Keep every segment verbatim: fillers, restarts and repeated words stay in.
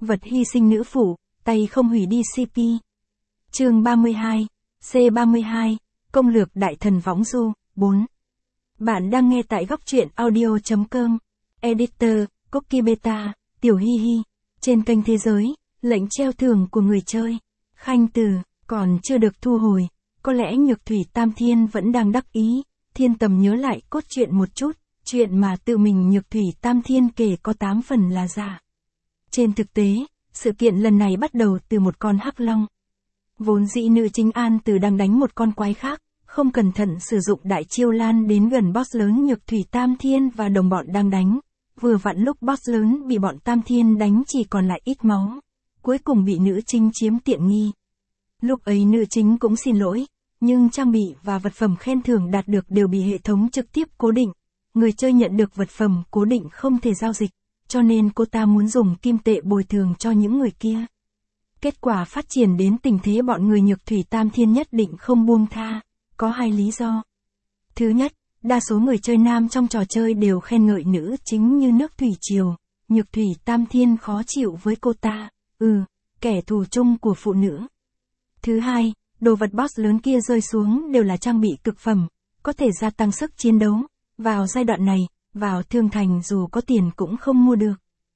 vật hy sinh nữ phụ, tay không hủy đi xê pê. Chương ba mươi hai, C ba mươi hai, Công lược đại thần võng du, bốn. Bạn đang nghe tại góc truyện audio chấm com. Editor, Cookie Beta, Tiểu Hi Hi. Trên kênh Thế Giới, lệnh treo thưởng của người chơi. Khanh Từ, còn chưa được thu hồi. Có lẽ Nhược Thủy Tam Thiên vẫn đang đắc ý. Thiên Tầm nhớ lại cốt truyện một chút. Chuyện mà tự mình Nhược Thủy Tam Thiên kể có tám phần là giả. Trên thực tế, sự kiện lần này bắt đầu từ một con hắc long. Vốn dĩ nữ chính An Từ đang đánh một con quái khác, không cẩn thận sử dụng đại chiêu lan đến gần boss lớn Nhược Thủy Tam Thiên và đồng bọn đang đánh. Vừa vặn lúc boss lớn bị bọn Tam Thiên đánh chỉ còn lại ít máu. Cuối cùng bị nữ chính chiếm tiện nghi. Lúc ấy nữ chính cũng xin lỗi, nhưng trang bị và vật phẩm khen thưởng đạt được đều bị hệ thống trực tiếp cố định. Người chơi nhận được vật phẩm cố định không thể giao dịch, cho nên cô ta muốn dùng kim tệ bồi thường cho những người kia. Kết quả phát triển đến tình thế bọn người Nhược Thủy Tam Thiên nhất định không buông tha, có hai lý do. Thứ nhất, đa số người chơi nam trong trò chơi đều khen ngợi nữ chính như nước thủy triều, Nhược Thủy Tam Thiên khó chịu với cô ta, ừ, kẻ thù chung của phụ nữ. Thứ hai, đồ vật boss lớn kia rơi xuống đều là trang bị cực phẩm, có thể gia tăng sức chiến đấu. Vào giai đoạn này, vào thương thành dù có tiền cũng không mua được.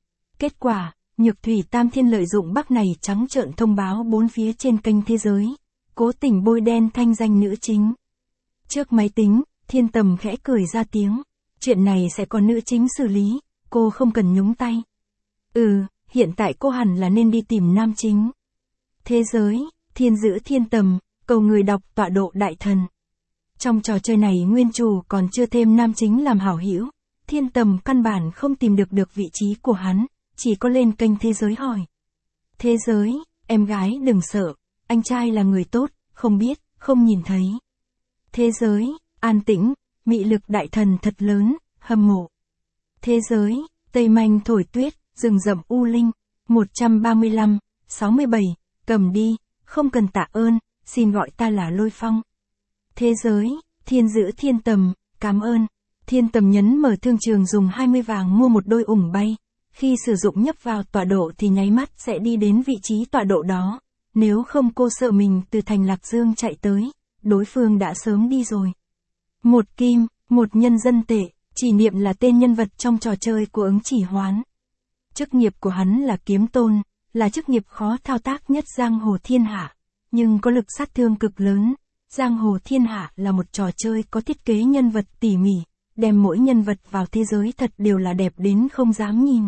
Kết quả, Nhược Thủy Tam Thiên lợi dụng bug này trắng trợn thông báo bốn phía trên kênh Thế Giới, cố tình bôi đen thanh danh nữ chính. Trước máy tính, Thiên Tầm khẽ cười ra tiếng, chuyện này sẽ có nữ chính xử lý, cô không cần nhúng tay. Ừ, hiện tại cô hẳn là nên đi tìm nam chính. Thế Giới, Thiên Giữ Thiên Tầm, cầu người đọc tọa độ đại thần. Trong trò chơi này nguyên chủ còn chưa thêm nam chính làm hảo hữu, Thiên Tầm căn bản không tìm được được vị trí của hắn, chỉ có lên kênh Thế Giới hỏi. Thế Giới, em gái đừng sợ, anh trai là người tốt, không biết, không nhìn thấy. Thế Giới, an tĩnh, mị lực đại thần thật lớn, hâm mộ. Thế Giới, Tây Manh thổi tuyết, rừng rậm u linh, một trăm ba mươi lăm, sáu mươi bảy, cầm đi, không cần tạ ơn, xin gọi ta là Lôi Phong. Thế Giới, Thiên Giữ Thiên Tầm, cảm ơn. Thiên Tầm nhấn mở thương trường dùng hai mươi vàng mua một đôi ủng bay. Khi sử dụng nhấp vào tọa độ thì nháy mắt sẽ đi đến vị trí tọa độ đó. Nếu không cô sợ mình từ thành Lạc Dương chạy tới, đối phương đã sớm đi rồi. Một kim, một nhân dân tệ, Chỉ Niệm là tên nhân vật trong trò chơi của ứng chỉ hoán. Chức nghiệp của hắn là kiếm tôn, là chức nghiệp khó thao tác nhất giang hồ thiên hạ, nhưng có lực sát thương cực lớn. Giang hồ thiên hạ là một trò chơi có thiết kế nhân vật tỉ mỉ, đem mỗi nhân vật vào thế giới thật đều là đẹp đến không dám nhìn.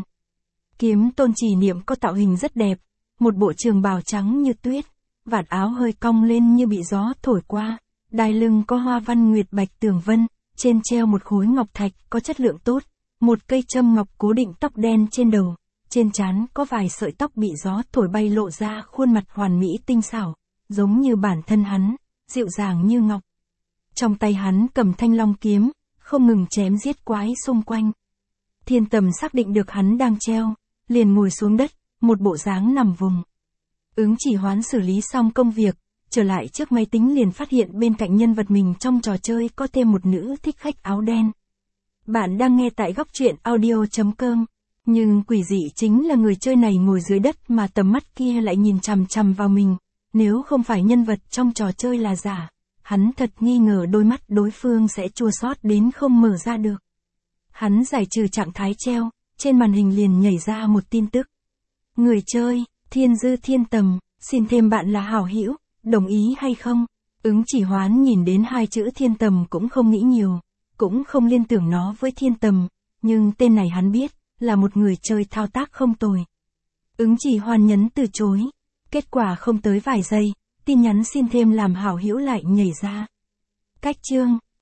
Kiếm tôn Chỉ Niệm có tạo hình rất đẹp, một bộ trường bào trắng như tuyết, vạt áo hơi cong lên như bị gió thổi qua, đai lưng có hoa văn nguyệt bạch tường vân, trên treo một khối ngọc thạch có chất lượng tốt, một cây châm ngọc cố định tóc đen trên đầu, trên trán có vài sợi tóc bị gió thổi bay lộ ra khuôn mặt hoàn mỹ tinh xảo, giống như bản thân hắn, dịu dàng như ngọc. Trong tay hắn cầm thanh long kiếm, không ngừng chém giết quái xung quanh. Thiên Tầm xác định được hắn đang treo, liền ngồi xuống đất, một bộ dáng nằm vùng. Ứng chỉ hoán xử lý xong công việc, trở lại trước máy tính liền phát hiện bên cạnh nhân vật mình trong trò chơi có thêm một nữ thích khách áo đen. Bạn đang nghe tại góc truyện audio chấm com, nhưng quỷ dị chính là người chơi này ngồi dưới đất mà tầm mắt kia lại nhìn chằm chằm vào mình. Nếu không phải nhân vật trong trò chơi là giả, hắn thật nghi ngờ đôi mắt đối phương sẽ chua xót đến không mở ra được. Hắn giải trừ trạng thái treo, trên màn hình liền nhảy ra một tin tức. Người chơi, Thiên Dư Thiên Tầm, xin thêm bạn là hảo hữu, đồng ý hay không? Ứng chỉ hoán nhìn đến hai chữ Thiên Tầm cũng không nghĩ nhiều, cũng không liên tưởng nó với Thiên Tầm, nhưng tên này hắn biết, là một người chơi thao tác không tồi. Ứng chỉ hoán nhấn từ chối. Kết quả không tới vài giây, tin nhắn xin thêm làm hảo hữu lại nhảy ra. Cách chương,